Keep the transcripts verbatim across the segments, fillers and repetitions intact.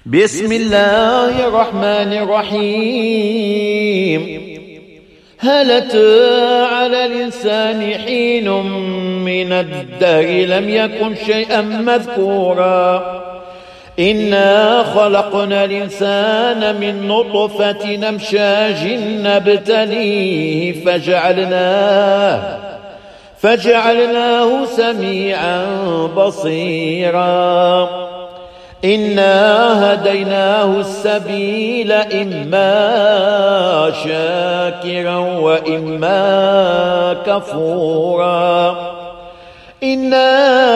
بسم الله الرحمن الرحيم. هل أتى على الإنسان حين من الدهر لم يكن شيئا مذكورا إنا خلقنا الإنسان من نطفة نمشاج نبتليه فجعلناه فجعلناه سميعا بصيرا إنا هديناه السبيل إما شاكرا وإما كفورا إنا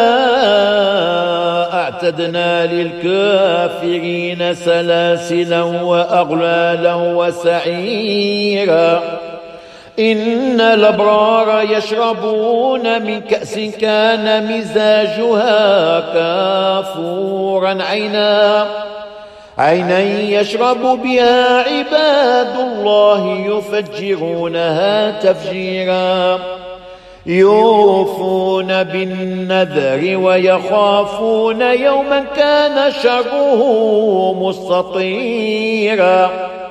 أعتدنا للكافرين سلاسلا وأغلالا وسعيرا إن الأبرار يشربون من كأس كان مزاجها كافورا عينا عينا يشرب بها عباد الله يفجرونها تفجيرا يوفون بالنذر ويخافون يوما كان شره مستطيرا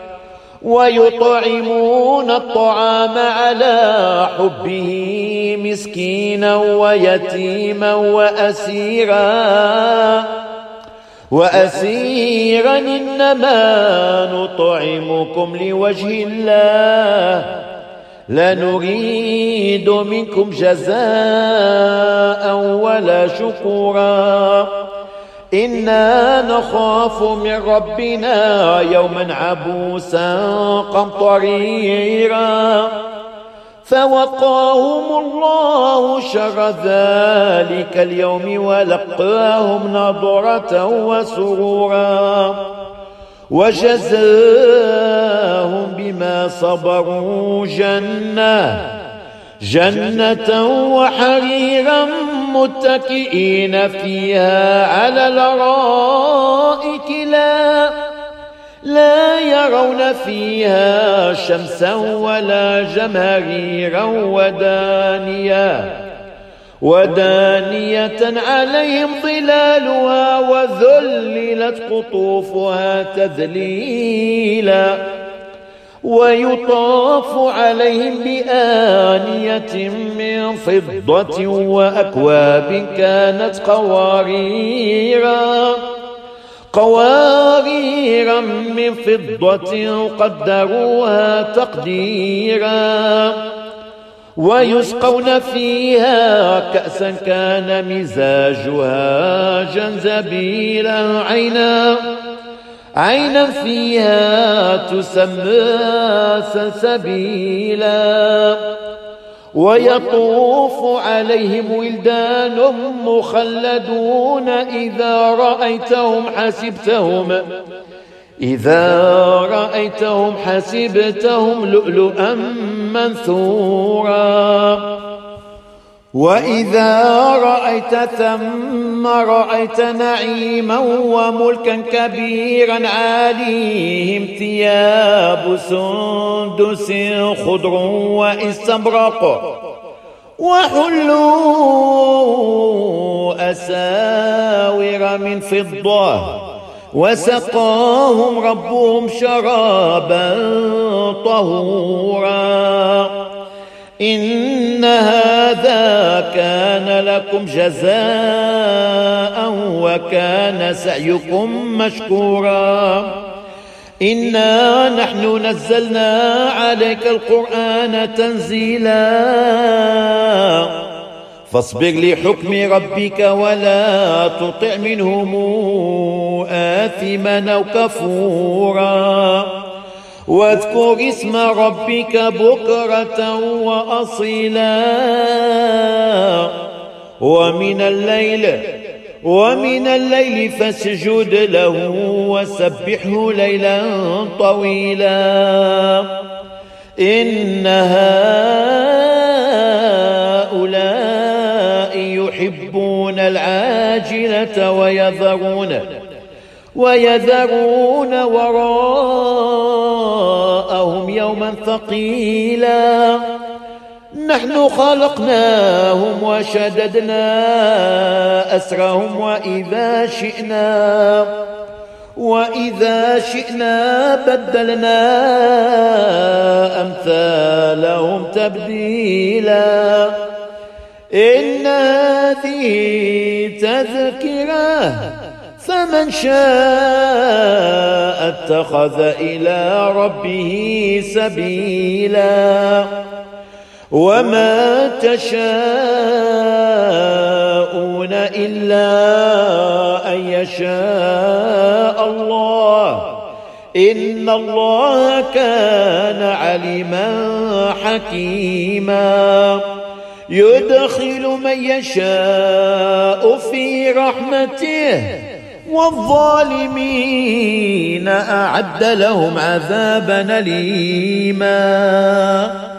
ويطعمون الطعام على حبه مسكينا ويتيما وأسيرا وأسيرا إنما نطعمكم لوجه الله لا نريد منكم جزاء ولا شكورا إنا نخاف من ربنا يوما عبوسا قمطريرا فوقاهم الله شر ذلك اليوم ولقاهم نضرة وسرورا وجزاهم بما صبروا جنة جنة وحريرا متكئين فيها على الأرائك لا لا يرون فيها شمسا ولا جمهريرا ودانية ودانية عليهم ظلالها وذللت قطوفها تذليلا ويطاف عليهم بآنية من فضة وأكواب كانت قواريرا قواريرا من فضة قدروها تقديرا ويسقون فيها كأسا كان مزاجها جنزبيلا عينا عينا فيها تسمى سلسبيلا ويطوف عليهم ولدان مخلدون إذا رأيتهم حسبتهم إذا رأيتهم حسبتهم لؤلؤا منثورا وإذا رأيت ثم رأيت نعيما وملكا كبيرا عاليهم ثياب سندس خضر واستبرق وحلوا أساور من فضة وسقاهم ربهم شرابا طهورا إن هذا كان لكم جزاء وكان سعيكم مشكورا إنا نحن نزلنا عليك القرآن تنزيلا فاصبر لحكم ربك ولا تطع منهم آثما أو كفورا واذكر اسم ربك بكرة وأصيلا ومن الليل ومن الليل فاسجد له وسبحه ليلا طويلا إن هؤلاء يحبون العاجلة ويذرون ويذرون وراءهم يوما ثقيلا نحن خلقناهم وشددنا أسرهم وإذا شئنا وإذا شئنا بدلنا أمثالهم تبديلا إن هذه تذكرة فمن شاء اتخذ إلى ربه سبيلا وما تشاءون إلا أن يشاء الله إن الله كان عليما حكيما يدخل من يشاء في رحمته والظالمين أعد لهم عذابا أليما.